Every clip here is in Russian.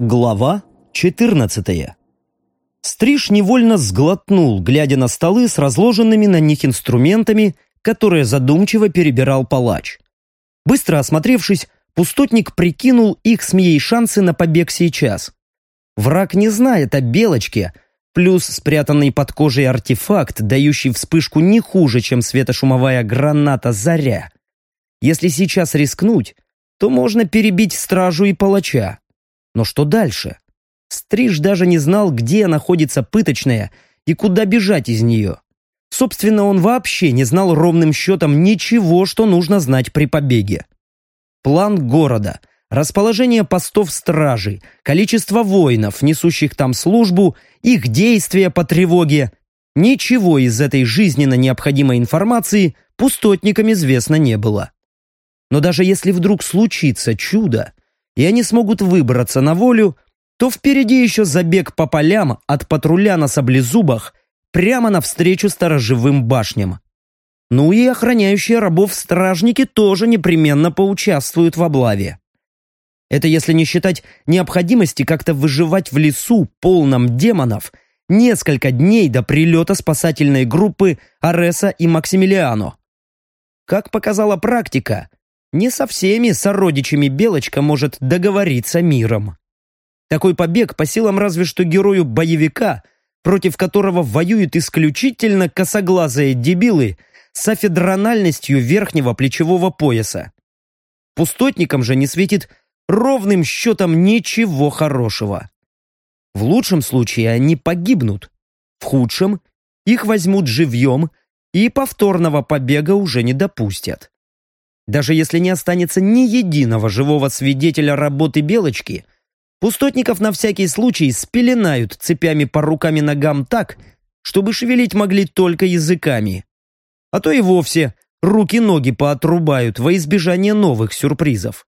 Глава 14. Стриж невольно сглотнул, глядя на столы с разложенными на них инструментами, которые задумчиво перебирал палач. Быстро осмотревшись, пустотник прикинул их с Мией шансы на побег сейчас. Враг не знает о Белочке, плюс спрятанный под кожей артефакт, дающий вспышку не хуже, чем светошумовая граната «Заря». Если сейчас рискнуть, то можно перебить стражу и палача. Но что дальше? Стриж даже не знал, где находится пыточная и куда бежать из нее. Собственно, он вообще не знал ровным счетом ничего, что нужно знать при побеге. План города, расположение постов стражи, количество воинов, несущих там службу, их действия по тревоге. Ничего из этой жизненно необходимой информации пустотникам известно не было. Но даже если вдруг случится чудо, и они смогут выбраться на волю, то впереди еще забег по полям от патруля на саблезубах прямо навстречу сторожевым башням. Ну и охраняющие рабов стражники тоже непременно поучаствуют в облаве. Это если не считать необходимости как-то выживать в лесу, полном демонов, несколько дней до прилета спасательной группы Ареса и Максимилиано. Как показала практика, не со всеми сородичами Белочка может договориться миром. Такой побег по силам разве что герою боевика, против которого воюют исключительно косоглазые дебилы с афедрональностью верхнего плечевого пояса. Пустотникам же не светит ровным счетом ничего хорошего. В лучшем случае они погибнут, в худшем их возьмут живьем и повторного побега уже не допустят. Даже если не останется ни единого живого свидетеля работы Белочки, пустотников на всякий случай спеленают цепями по рукам и ногам так, чтобы шевелить могли только языками. А то и вовсе руки-ноги поотрубают во избежание новых сюрпризов.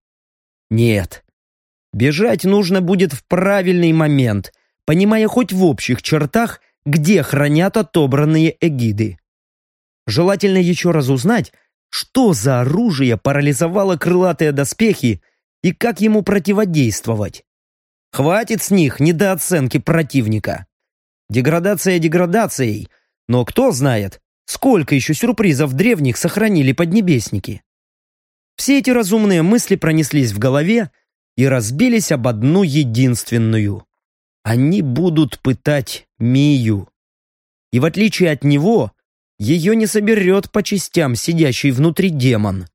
Нет. Бежать нужно будет в правильный момент, понимая хоть в общих чертах, где хранят отобранные эгиды. Желательно еще раз узнать, что за оружие парализовало крылатые доспехи и как ему противодействовать. Хватит с них недооценки противника. Деградация деградацией, но кто знает, сколько еще сюрпризов древних сохранили поднебесники. Все эти разумные мысли пронеслись в голове и разбились об одну единственную. Они будут пытать Мию. И в отличие от него, ее не соберет по частям сидящий внутри демон.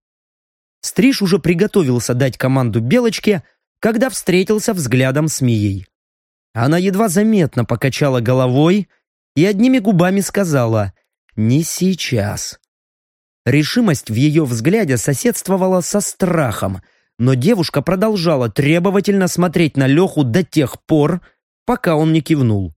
Стриж уже приготовился дать команду Белочке, когда встретился взглядом с Мией. Она едва заметно покачала головой и одними губами сказала «не сейчас». Решимость в ее взгляде соседствовала со страхом, но девушка продолжала требовательно смотреть на Леху до тех пор, пока он не кивнул.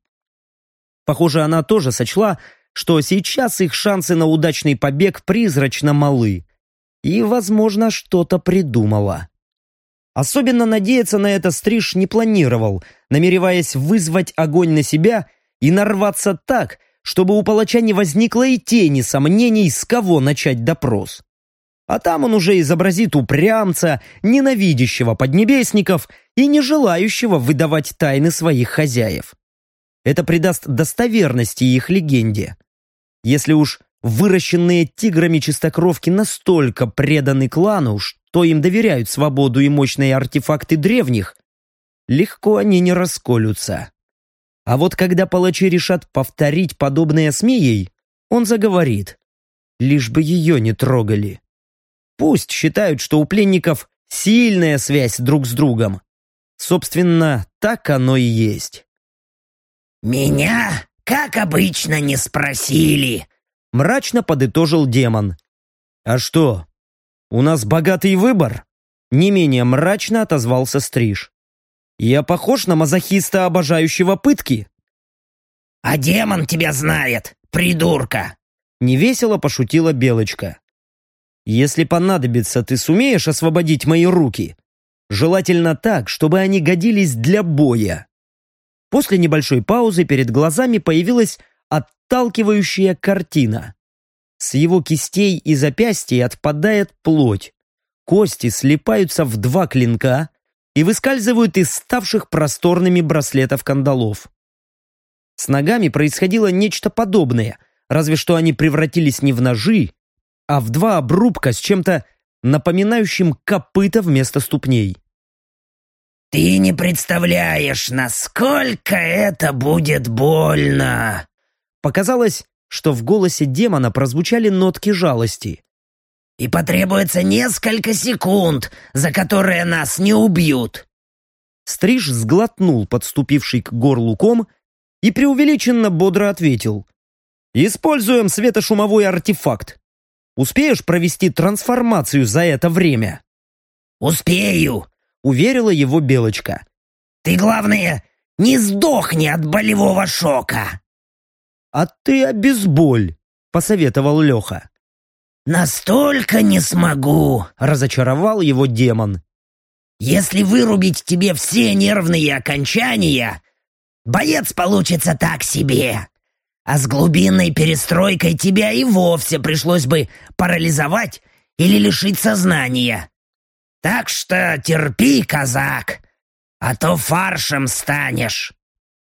Похоже, она тоже сочла, что сейчас их шансы на удачный побег призрачно малы, и, возможно, что-то придумала. Особенно надеяться на это Стриж не планировал, намереваясь вызвать огонь на себя и нарваться так, чтобы у палача не возникло и тени сомнений, с кого начать допрос. А там он уже изобразит упрямца, ненавидящего поднебесников и не желающего выдавать тайны своих хозяев. Это придаст достоверности их легенде. Если уж выращенные тиграми чистокровки настолько преданы клану, что им доверяют свободу и мощные артефакты древних, легко они не расколются. А вот когда палачи решат повторить подобное с Мией, он заговорит. Лишь бы ее не трогали. Пусть считают, что у пленников сильная связь друг с другом. Собственно, так оно и есть. «Меня, как обычно, не спросили», — мрачно подытожил демон. «А что, у нас богатый выбор?» Не менее мрачно отозвался Стриж. «Я похож на мазохиста, обожающего пытки?» «А демон тебя знает, придурка!» Невесело пошутила Белочка. «Если понадобится, ты сумеешь освободить мои руки? Желательно так, чтобы они годились для боя». После небольшой паузы перед глазами появилась отталкивающая картина. С его кистей и запястий отпадает плоть. Кости слипаются в два клинка, и выскальзывают из ставших просторными браслетов кандалов. С ногами происходило нечто подобное, разве что они превратились не в ножи, а в два обрубка с чем-то напоминающим копыта вместо ступней. «Ты не представляешь, насколько это будет больно!» Показалось, что в голосе демона прозвучали нотки жалости. «И потребуется несколько секунд, за которые нас не убьют!» Стриж сглотнул подступивший к горлу ком и преувеличенно бодро ответил. «Используем светошумовой артефакт. Успеешь провести трансформацию за это время?» «Успею!» — уверила его Белочка. «Ты, главное, не сдохни от болевого шока!» «А ты обезболь», — посоветовал Леха. «Настолько не смогу!» — разочаровал его демон. «Если вырубить тебе все нервные окончания, боец получится так себе. А с глубинной перестройкой тебя и вовсе пришлось бы парализовать или лишить сознания. Так что терпи, казак, а то фаршем станешь».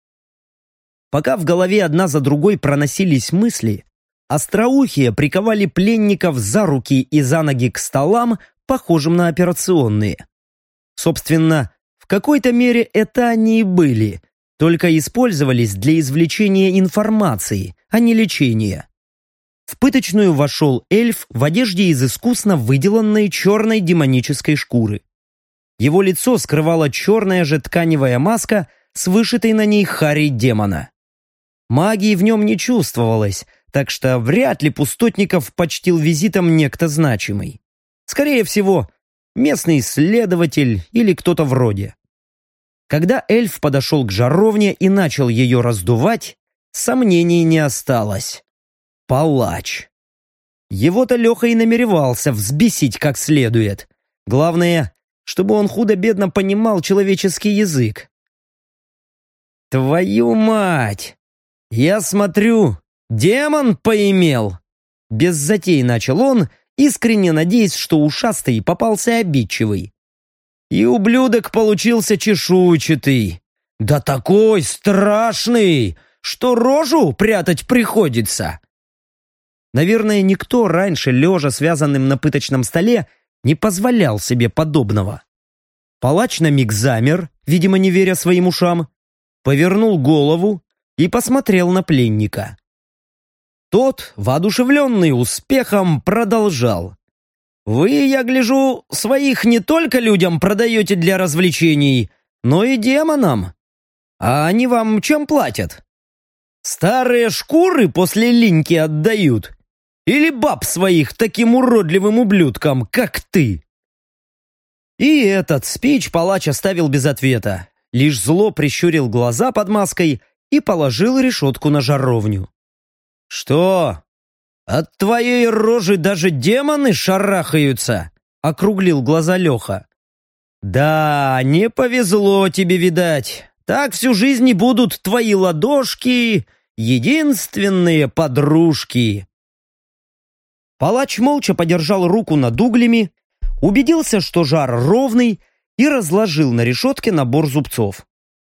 Пока в голове одна за другой проносились мысли, остроухие приковали пленников за руки и за ноги к столам, похожим на операционные. Собственно, в какой-то мере это они и были, только использовались для извлечения информации, а не лечения. В пыточную вошел эльф в одежде из искусно выделанной черной демонической шкуры. Его лицо скрывала черная же тканевая маска с вышитой на ней харей демона. Магии в нем не чувствовалось, так что вряд ли пустотников почтил визитом некто значимый. Скорее всего, местный исследователь или кто-то вроде. Когда эльф подошел к жаровне и начал ее раздувать, сомнений не осталось. Палач. Его-то Леха и намеревался взбесить как следует. Главное, чтобы он худо-бедно понимал человеческий язык. «Твою мать! Я смотрю, демон поимел!» Без затей начал он, искренне надеясь, что ушастый попался обидчивый. И ублюдок получился чешуйчатый. Да такой страшный, что рожу прятать приходится. Наверное, никто раньше, лежа связанным на пыточном столе, не позволял себе подобного. Палач на миг замер, видимо, не веря своим ушам, повернул голову и посмотрел на пленника. Тот, воодушевленный успехом, продолжал. «Вы, я гляжу, своих не только людям продаете для развлечений, но и демонам. А они вам чем платят? Старые шкуры после линьки отдают? Или баб своих таким уродливым ублюдкам, как ты?» И этот спич палач оставил без ответа, лишь зло прищурил глаза под маской и положил решетку на жаровню. «Что? От твоей рожи даже демоны шарахаются!» — округлил глаза Леха. «Да, не повезло тебе, видать. Так всю жизнь и будут твои ладошки единственные подружки». Палач молча подержал руку над углями, убедился, что жар ровный, и разложил на решетке набор зубцов.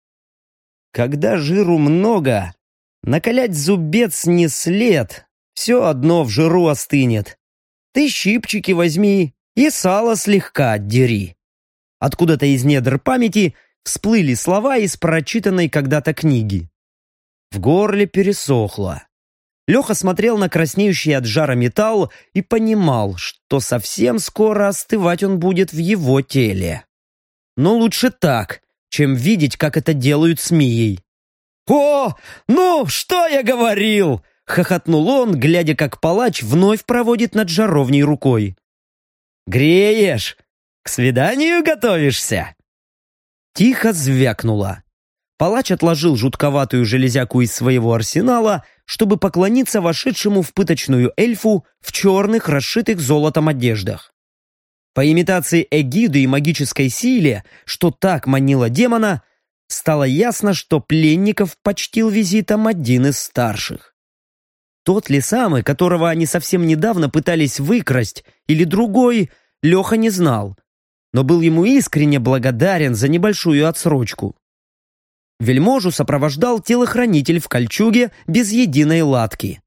Когда жиру много, накалять зубец не след, все одно в жиру остынет. Ты щипчики возьми и сало слегка отдери. Откуда-то из недр памяти всплыли слова из прочитанной когда-то книги. В горле пересохло. Леха смотрел на краснеющий от жара металл и понимал, что совсем скоро остывать он будет в его теле. Но лучше так, чем видеть, как это делают с Мией. «О, ну, что я говорил!» — хохотнул он, глядя, как палач вновь проводит над жаровней рукой. «Греешь? К свиданию готовишься?» Тихо звякнуло. Палач отложил жутковатую железяку из своего арсенала, чтобы поклониться вошедшему в пыточную эльфу в черных, расшитых золотом одеждах. По имитации эгиды и магической силе, что так манило демона, стало ясно, что пленников почтил визитом один из старших. Тот ли самый, которого они совсем недавно пытались выкрасть, или другой, Леха не знал. но был ему искренне благодарен за небольшую отсрочку. Вельможу сопровождал телохранитель в кольчуге без единой латки.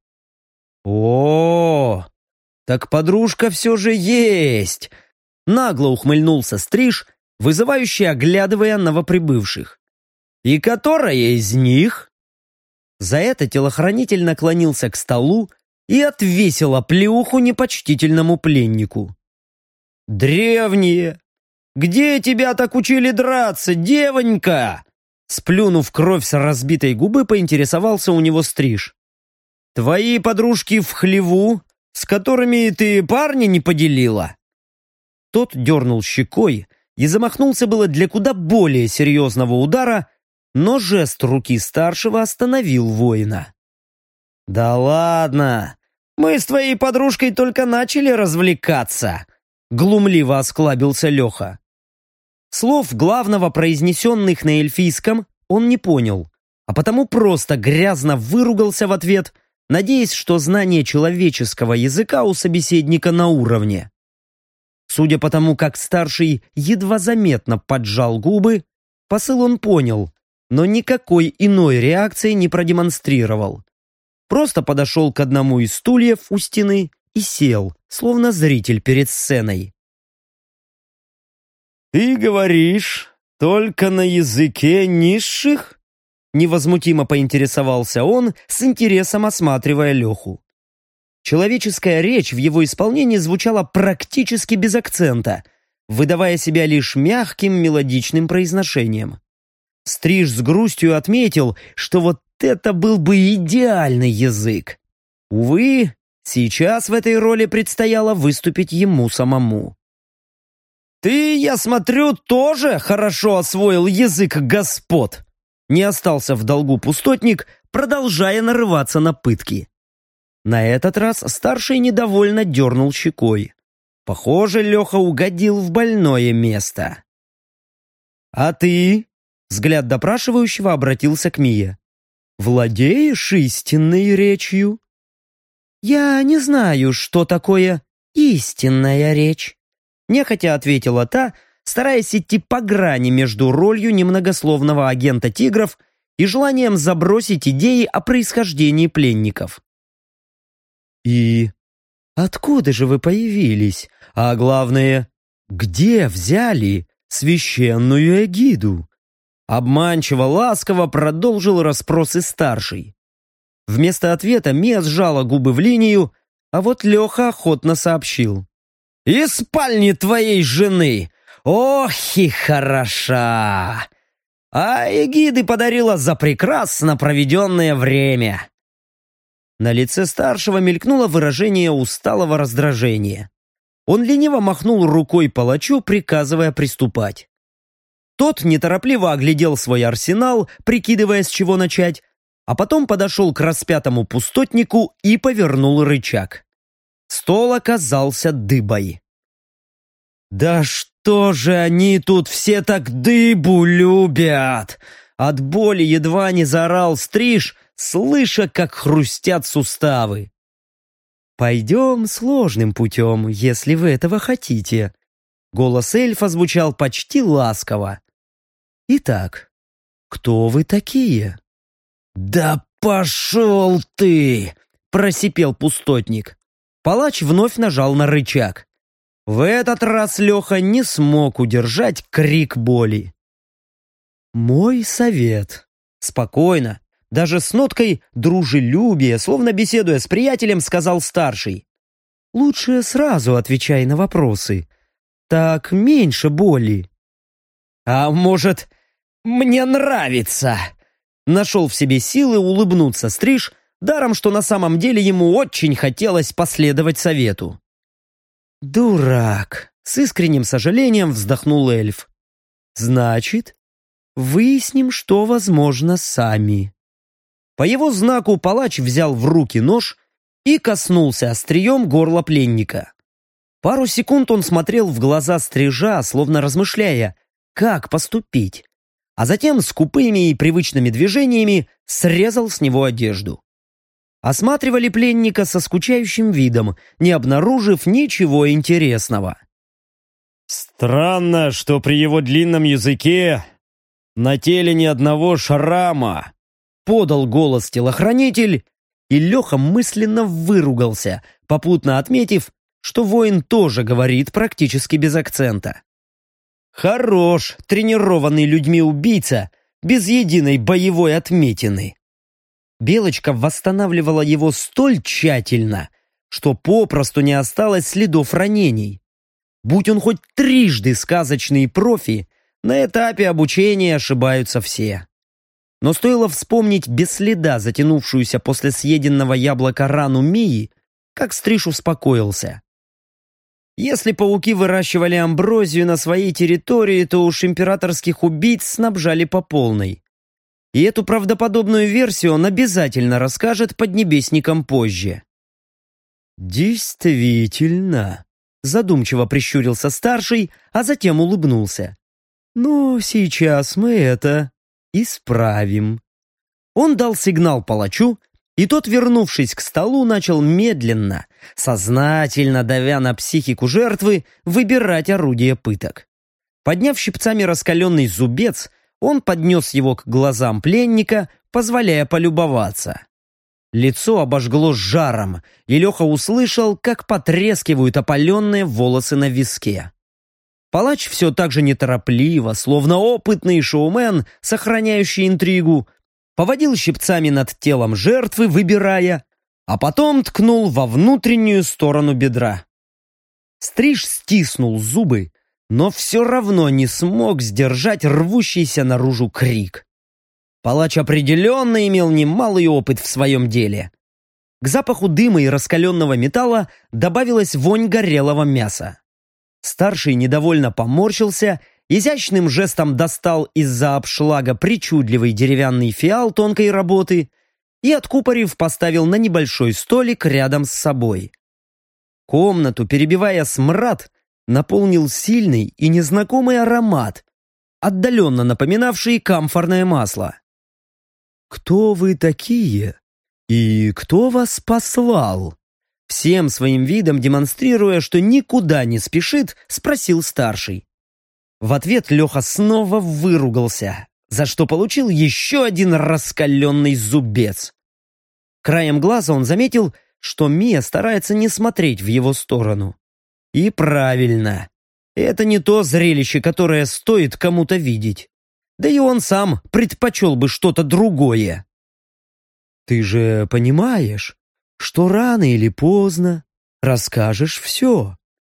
«О, так подружка все же есть!» Нагло ухмыльнулся Стриж, вызывающе оглядывая новоприбывших. «И которая из них?» За это телохранитель наклонился к столу и отвесил оплеуху непочтительному пленнику. «Древние! Где тебя так учили драться, девонька?» Сплюнув кровь с разбитой губы, поинтересовался у него Стриж. «Твои подружки в хлеву, с которыми ты парня не поделила?» Тот дернул щекой и замахнулся было для куда более серьезного удара, но жест руки старшего остановил воина. «Да ладно! Мы с твоей подружкой только начали развлекаться!» Глумливо осклабился Леха. Слов главного, произнесенных на эльфийском, он не понял, а потому просто грязно выругался в ответ, надеясь, что знание человеческого языка у собеседника на уровне. Судя по тому, как старший едва заметно поджал губы, посыл он понял, но никакой иной реакции не продемонстрировал. Просто подошел к одному из стульев у стены и сел, словно зритель перед сценой. «Ты говоришь, только на языке низших?» Невозмутимо поинтересовался он, с интересом осматривая Леху. Человеческая речь в его исполнении звучала практически без акцента, выдавая себя лишь мягким мелодичным произношением. Стриж с грустью отметил, что вот это был бы идеальный язык. Увы, сейчас в этой роли предстояло выступить ему самому. «Ты, я смотрю, тоже хорошо освоил язык господ!» Не остался в долгу пустотник, продолжая нарываться на пытки. На этот раз старший недовольно дернул щекой. Похоже, Леха угодил в больное место. «А ты?» — взгляд допрашивающего обратился к Мие. «Владеешь истинной речью?» «Я не знаю, что такое истинная речь», — нехотя ответила та, стараясь идти по грани между ролью немногословного агента тигров и желанием забросить идеи о происхождении пленников. «И откуда же вы появились? А главное, где взяли священную эгиду?» Обманчиво ласково продолжил расспросы старший. Вместо ответа Мия сжала губы в линию, а вот Леха охотно сообщил. «Из спальни твоей жены! Ох и хороша! А эгиды подарила за прекрасно проведенное время!» На лице старшего мелькнуло выражение усталого раздражения. Он лениво махнул рукой палачу, приказывая приступать. Тот неторопливо оглядел свой арсенал, прикидывая, с чего начать, а потом подошел к распятому пустотнику и повернул рычаг. Стол оказался дыбой. «Да что же они тут все так дыбу любят?» От боли едва не заорал Стриж, слыша, как хрустят суставы. «Пойдем сложным путем, если вы этого хотите». Голос эльфа звучал почти ласково. «Итак, кто вы такие?» «Да пошел ты!» — просипел пустотник. Палач вновь нажал на рычаг. В этот раз Леха не смог удержать крик боли. «Мой совет». Спокойно, даже с ноткой дружелюбия, словно беседуя с приятелем, сказал старший. «Лучше сразу отвечай на вопросы. Так меньше боли». «А может, мне нравится?» Нашел в себе силы улыбнуться Стриж, даром, что на самом деле ему очень хотелось последовать совету. «Дурак!» — с искренним сожалением вздохнул эльф. «Значит, выясним, что возможно, сами». По его знаку палач взял в руки нож и коснулся острием горла пленника. Пару секунд он смотрел в глаза Стрижа, словно размышляя, как поступить, а затем скупыми и привычными движениями срезал с него одежду. Осматривали пленника со скучающим видом, не обнаружив ничего интересного. Странно, что при его длинном языке на теле ни одного шрама, подал голос телохранитель, и Леха мысленно выругался, попутно отметив, что воин тоже говорит практически без акцента. Хорош тренированный людьми убийца без единой боевой отметины. Белочка восстанавливала его столь тщательно, что попросту не осталось следов ранений. Будь он хоть трижды сказочный профи, на этапе обучения ошибаются все. Но стоило вспомнить без следа затянувшуюся после съеденного яблока рану Мии, как Стриж успокоился. Если пауки выращивали амброзию на своей территории, то уж императорских убийц снабжали по полной. И эту правдоподобную версию он обязательно расскажет поднебесникам позже. «Действительно», — задумчиво прищурился старший, а затем улыбнулся. «Ну, сейчас мы это исправим». Он дал сигнал палачу, и тот, вернувшись к столу, начал медленно, сознательно давя на психику жертвы, выбирать орудие пыток. Подняв щипцами раскаленный зубец, он поднес его к глазам пленника, позволяя полюбоваться. Лицо обожгло жаром, и Леха услышал, как потрескивают опаленные волосы на виске. Палач все так же неторопливо, словно опытный шоумен, сохраняющий интригу, поводил щипцами над телом жертвы, выбирая, а потом ткнул во внутреннюю сторону бедра. Стриж стиснул зубы, но все равно не смог сдержать рвущийся наружу крик. Палач определенно имел немалый опыт в своем деле. К запаху дыма и раскаленного металла добавилась вонь горелого мяса. Старший недовольно поморщился, изящным жестом достал из-за обшлага причудливый деревянный фиал тонкой работы и, откупорив, поставил на небольшой столик рядом с собой. Комнату, перебивая смрад, наполнил сильный и незнакомый аромат, отдаленно напоминавший камфорное масло. «Кто вы такие? И кто вас послал?» Всем своим видом демонстрируя, что никуда не спешит, спросил старший. В ответ Леха снова выругался, за что получил еще один раскаленный зубец. Краем глаза он заметил, что Мия старается не смотреть в его сторону. И правильно. Это не то зрелище, которое стоит кому-то видеть. Да и он сам предпочел бы что-то другое. «Ты же понимаешь, что рано или поздно расскажешь все?»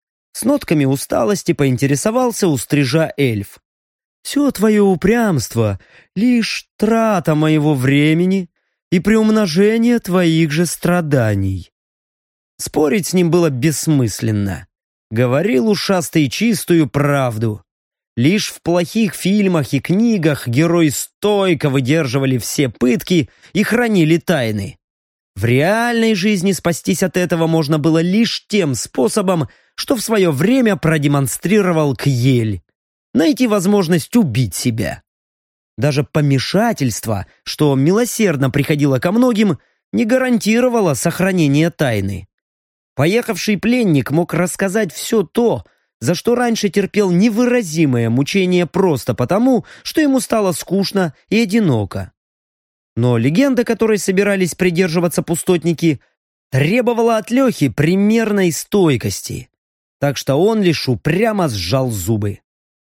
С нотками усталости поинтересовался у Стрижа эльф. «Все твое упрямство — лишь трата моего времени и приумножение твоих же страданий». Спорить с ним было бессмысленно. Говорил ушастый чистую правду. Лишь в плохих фильмах и книгах герои стойко выдерживали все пытки и хранили тайны. В реальной жизни спастись от этого можно было лишь тем способом, что в свое время продемонстрировал Кьель. Найти возможность убить себя. Даже помешательство, что милосердно приходило ко многим, не гарантировало сохранение тайны. Поехавший пленник мог рассказать все то, за что раньше терпел невыразимое мучение просто потому, что ему стало скучно и одиноко. Но легенда, которой собирались придерживаться пустотники, требовала от Лехи примерной стойкости, так что он лишь упрямо сжал зубы.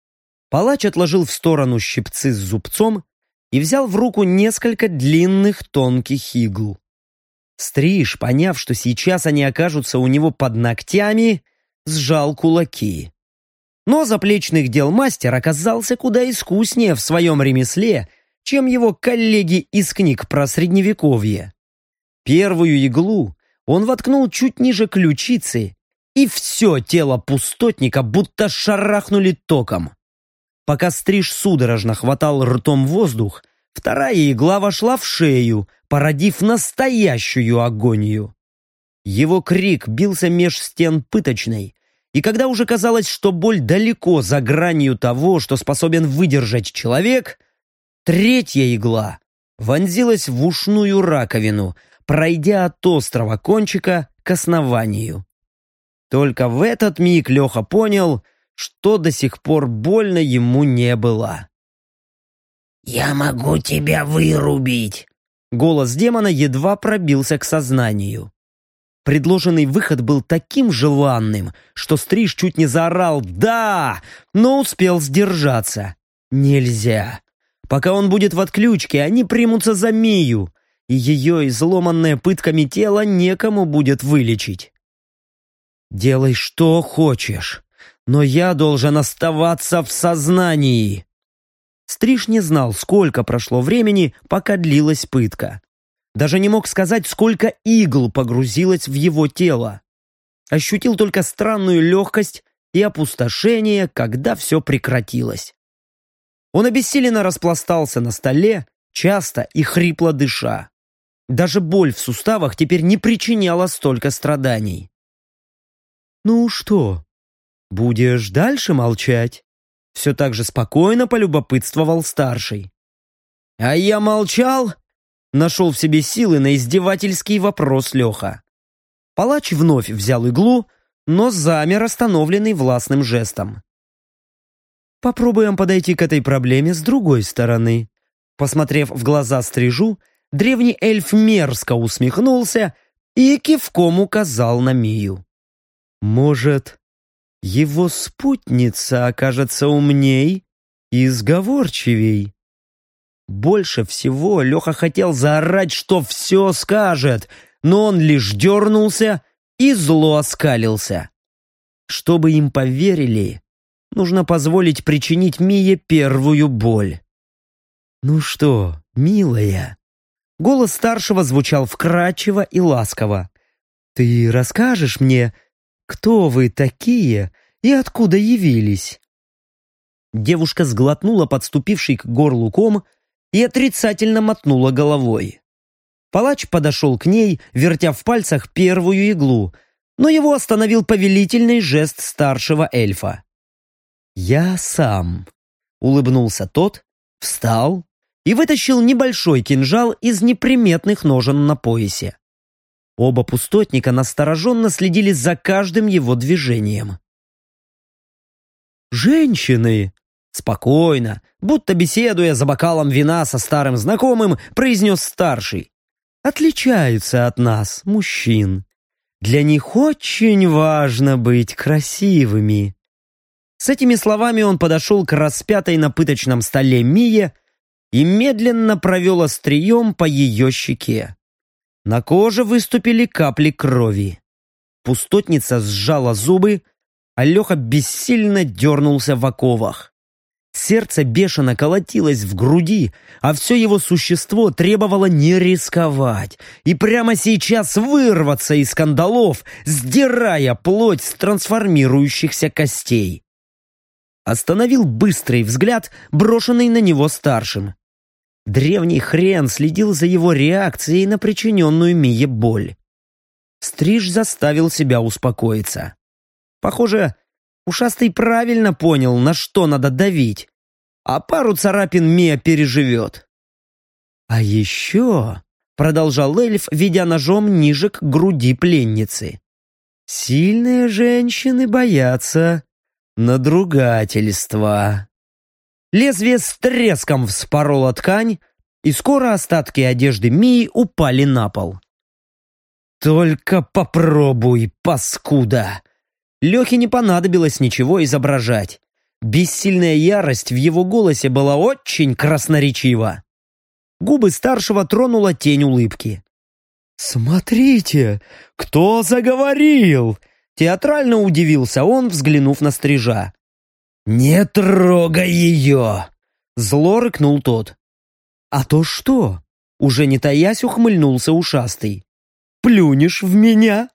Палач отложил в сторону щипцы с зубцом и взял в руку несколько длинных тонких игл. Стриж, поняв, что сейчас они окажутся у него под ногтями, сжал кулаки. Но заплечных дел мастер оказался куда искуснее в своем ремесле, чем его коллеги из книг про Средневековье. Первую иглу он воткнул чуть ниже ключицы, и все тело пустотника будто шарахнули током. Пока Стриж судорожно хватал ртом воздух, вторая игла вошла в шею, породив настоящую агонию. Его крик бился меж стен пыточной, и когда уже казалось, что боль далеко за гранью того, что способен выдержать человек, третья игла вонзилась в ушную раковину, пройдя от острого кончика к основанию. Только в этот миг Леха понял, что до сих пор больно ему не было. «Я могу тебя вырубить!» Голос демона едва пробился к сознанию. Предложенный выход был таким желанным, что Стриж чуть не заорал «Да!», но успел сдержаться. Нельзя. Пока он будет в отключке, они примутся за Мию, и ее изломанное пытками тело некому будет вылечить. «Делай, что хочешь, но я должен оставаться в сознании!» Стриж не знал, сколько прошло времени, пока длилась пытка. Даже не мог сказать, сколько игл погрузилось в его тело. Ощутил только странную легкость и опустошение, когда все прекратилось. Он обессиленно распластался на столе, часто и хрипло дыша. Даже боль в суставах теперь не причиняла столько страданий. «Ну что, будешь дальше молчать?» Все так же спокойно полюбопытствовал старший. «А я молчал?» Нашел в себе силы на издевательский вопрос Леха. Палач вновь взял иглу, но замер, остановленный властным жестом. «Попробуем подойти к этой проблеме с другой стороны». Посмотрев в глаза Стрижу, древний эльф мерзко усмехнулся и кивком указал на Мию. «Может, его спутница окажется умней и сговорчивей?» Больше всего Леха хотел заорать, что все скажет, но он лишь дернулся и зло оскалился. Чтобы им поверили, нужно позволить причинить Мие первую боль. «Ну что, милая?» Голос старшего звучал вкрадчиво и ласково. «Ты расскажешь мне, кто вы такие и откуда явились?» Девушка сглотнула подступивший к горлу ком и отрицательно мотнула головой. Палач подошел к ней, вертя в пальцах первую иглу, но его остановил повелительный жест старшего эльфа. «Я сам», — улыбнулся тот, встал и вытащил небольшой кинжал из неприметных ножен на поясе. Оба пустотника настороженно следили за каждым его движением. «Женщины!» Спокойно, будто беседуя за бокалом вина со старым знакомым, произнес старший. «Отличаются от нас, мужчин. Для них очень важно быть красивыми». С этими словами он подошел к распятой на пыточном столе Мие и медленно провел острием по ее щеке. На коже выступили капли крови. Пустотница сжала зубы, а Леха бессильно дернулся в оковах. Сердце бешено колотилось в груди, а все его существо требовало не рисковать и прямо сейчас вырваться из кандалов, сдирая плоть с трансформирующихся костей. Остановил быстрый взгляд, брошенный на него старшим. Древний хрен следил за его реакцией на причиненную Мие боль. Стриж заставил себя успокоиться. Похоже, ушастый правильно понял, на что надо давить, а пару царапин Мия переживет. «А еще», — продолжал эльф, ведя ножом ниже к груди пленницы, «сильные женщины боятся надругательства». Лезвие с треском вспороло ткань, и скоро остатки одежды Мии упали на пол. «Только попробуй, паскуда!» Лехе не понадобилось ничего изображать. Бессильная ярость в его голосе была очень красноречива. Губы старшего тронула тень улыбки. «Смотрите, кто заговорил?» Театрально удивился он, взглянув на Стрижа. «Не трогай ее!» Зло рыкнул тот. «А то что?» Уже не таясь ухмыльнулся ушастый. «Плюнешь в меня?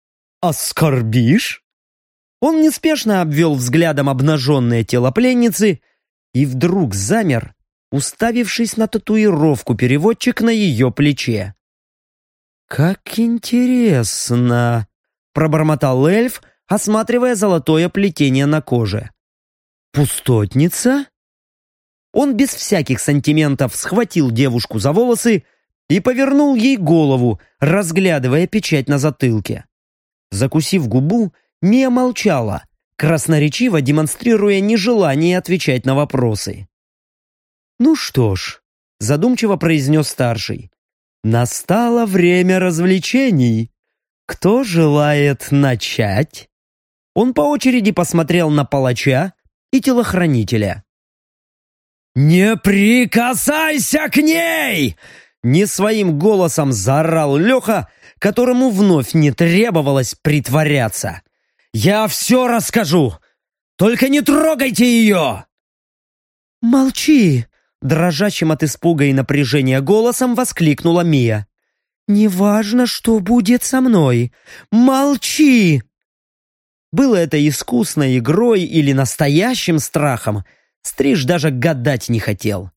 Оскорбишь?» Он неспешно обвел взглядом обнаженное тело пленницы и вдруг замер, уставившись на татуировку-переводчик на ее плече. «Как интересно!» — пробормотал эльф, осматривая золотое плетение на коже. «Пустотница?» Он без всяких сантиментов схватил девушку за волосы и повернул ей голову, разглядывая печать на затылке. Закусив губу, Мия молчала, красноречиво демонстрируя нежелание отвечать на вопросы. «Ну что ж», — задумчиво произнес старший, — «настало время развлечений. Кто желает начать?» Он по очереди посмотрел на палача и телохранителя. «Не прикасайся к ней!» Не своим голосом заорал Леха, которому вновь не требовалось притворяться. «Я все расскажу! Только не трогайте ее!» «Молчи!» — дрожащим от испуга и напряжения голосом воскликнула Мия. «Неважно, что будет со мной. Молчи!» Было это искусной игрой или настоящим страхом, Стриж даже гадать не хотел.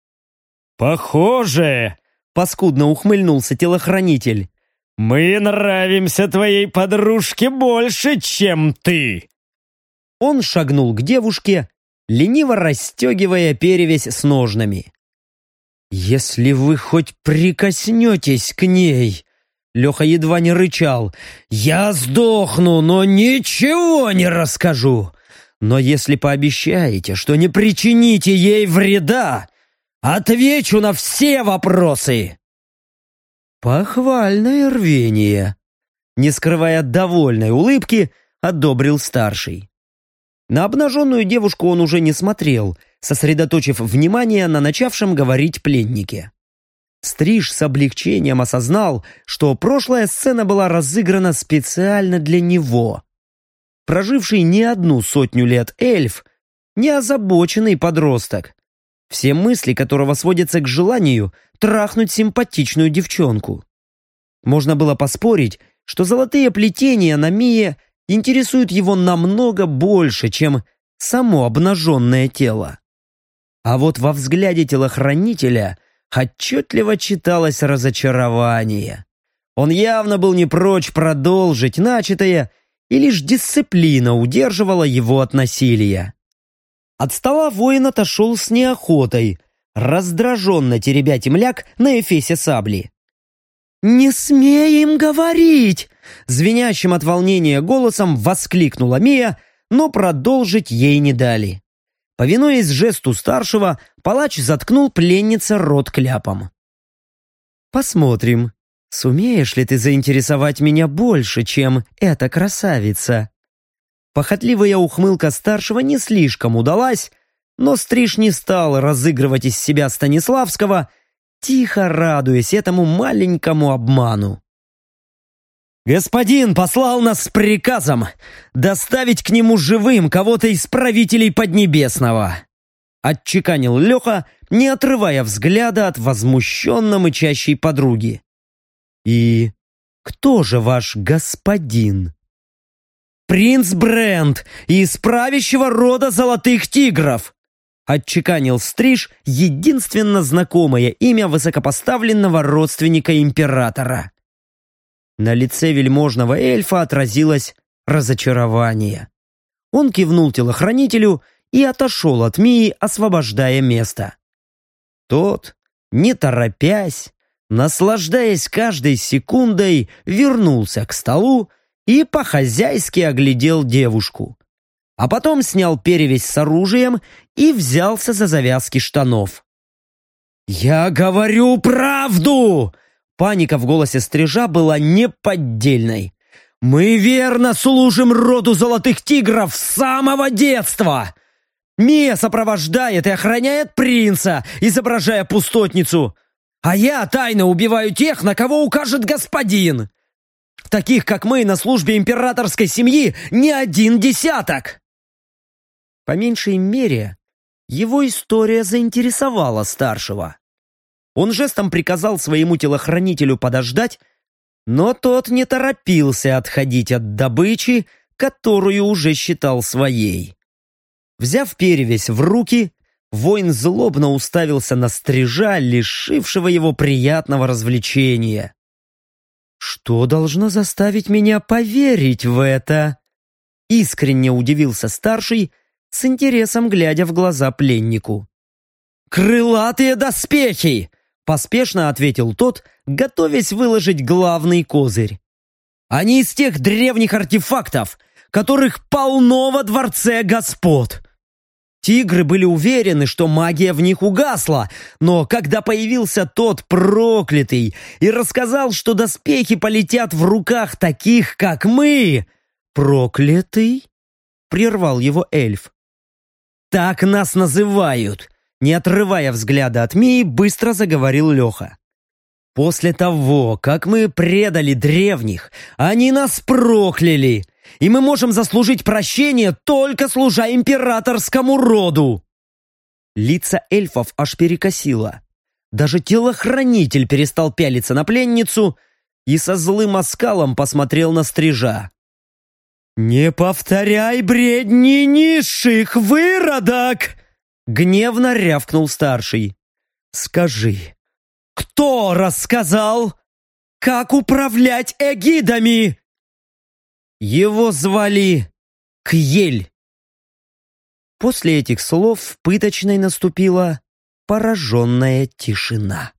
«Похоже!» — паскудно ухмыльнулся телохранитель. «Мы нравимся твоей подружке больше, чем ты!» Он шагнул к девушке, лениво расстегивая перевязь с ножнами. «Если вы хоть прикоснетесь к ней...» Леха едва не рычал. «Я сдохну, но ничего не расскажу. Но если пообещаете, что не причините ей вреда, отвечу на все вопросы!» «Похвальное рвение!» Не скрывая довольной улыбки, одобрил старший. На обнаженную девушку он уже не смотрел, сосредоточив внимание на начавшем говорить пленнике. Стриж с облегчением осознал, что прошлая сцена была разыграна специально для него. Проживший не одну сотню лет эльф, не озабоченный подросток, все мысли которого сводятся к желанию трахнуть симпатичную девчонку. Можно было поспорить, что золотые плетения на Мие интересуют его намного больше, чем само обнаженное тело. А вот во взгляде телохранителя отчетливо читалось разочарование. Он явно был не прочь продолжить начатое, и лишь дисциплина удерживала его от насилия. От стола воин отошел с неохотой, раздраженно теребя темляк на эфесе сабли. «Не смей им говорить!» Звенящим от волнения голосом воскликнула Мия, но продолжить ей не дали. Повинуясь жесту старшего, палач заткнул пленнице рот кляпом. «Посмотрим, сумеешь ли ты заинтересовать меня больше, чем эта красавица?» Похотливая ухмылка старшего не слишком удалась, но Стриж не стал разыгрывать из себя Станиславского, тихо радуясь этому маленькому обману. «Господин послал нас с приказом доставить к нему живым кого-то из правителей Поднебесного», отчеканил Леха, не отрывая взгляда от возмущенно мычащей подруги. «И кто же ваш господин?» «Принц Брент из правящего рода Золотых Тигров», отчеканил Стриж единственно знакомое имя высокопоставленного родственника императора. На лице вельможного эльфа отразилось разочарование. Он кивнул телохранителю и отошел от Мии, освобождая место. Тот, не торопясь, наслаждаясь каждой секундой, вернулся к столу и по-хозяйски оглядел девушку. А потом снял перевязь с оружием и взялся за завязки штанов. «Я говорю правду!» Паника в голосе Стрижа была неподдельной. «Мы верно служим роду Золотых Тигров с самого детства! Мия сопровождает и охраняет принца, изображая пустотницу, а я тайно убиваю тех, на кого укажет господин. Таких, как мы, на службе императорской семьи не один десяток!» По меньшей мере, его история заинтересовала старшего. Он жестом приказал своему телохранителю подождать, но тот не торопился отходить от добычи, которую уже считал своей. Взяв перевязь в руки, воин злобно уставился на Стрижа, лишившего его приятного развлечения. «Что должно заставить меня поверить в это?» Искренне удивился старший, с интересом глядя в глаза пленнику. «Крылатые доспехи!» — поспешно ответил тот, готовясь выложить главный козырь. «Они из тех древних артефактов, которых полно во дворце господ. Тигры были уверены, что магия в них угасла, но когда появился тот проклятый и рассказал, что доспехи полетят в руках таких, как мы... «Проклятый?» — прервал его эльф. «Так нас называют!» — не отрывая взгляда от Мии, быстро заговорил Леха. «После того, как мы предали древних, они нас прокляли, и мы можем заслужить прощение, только служа императорскому роду!» Лица эльфов аж перекосило. Даже телохранитель перестал пялиться на пленницу и со злым оскалом посмотрел на стрижа. «Не повторяй бредни низших, выродок!» Гневно рявкнул старший. «Скажи, кто рассказал, как управлять эгидами?» Его звали Кьель. После этих слов в пыточной наступила пораженная тишина.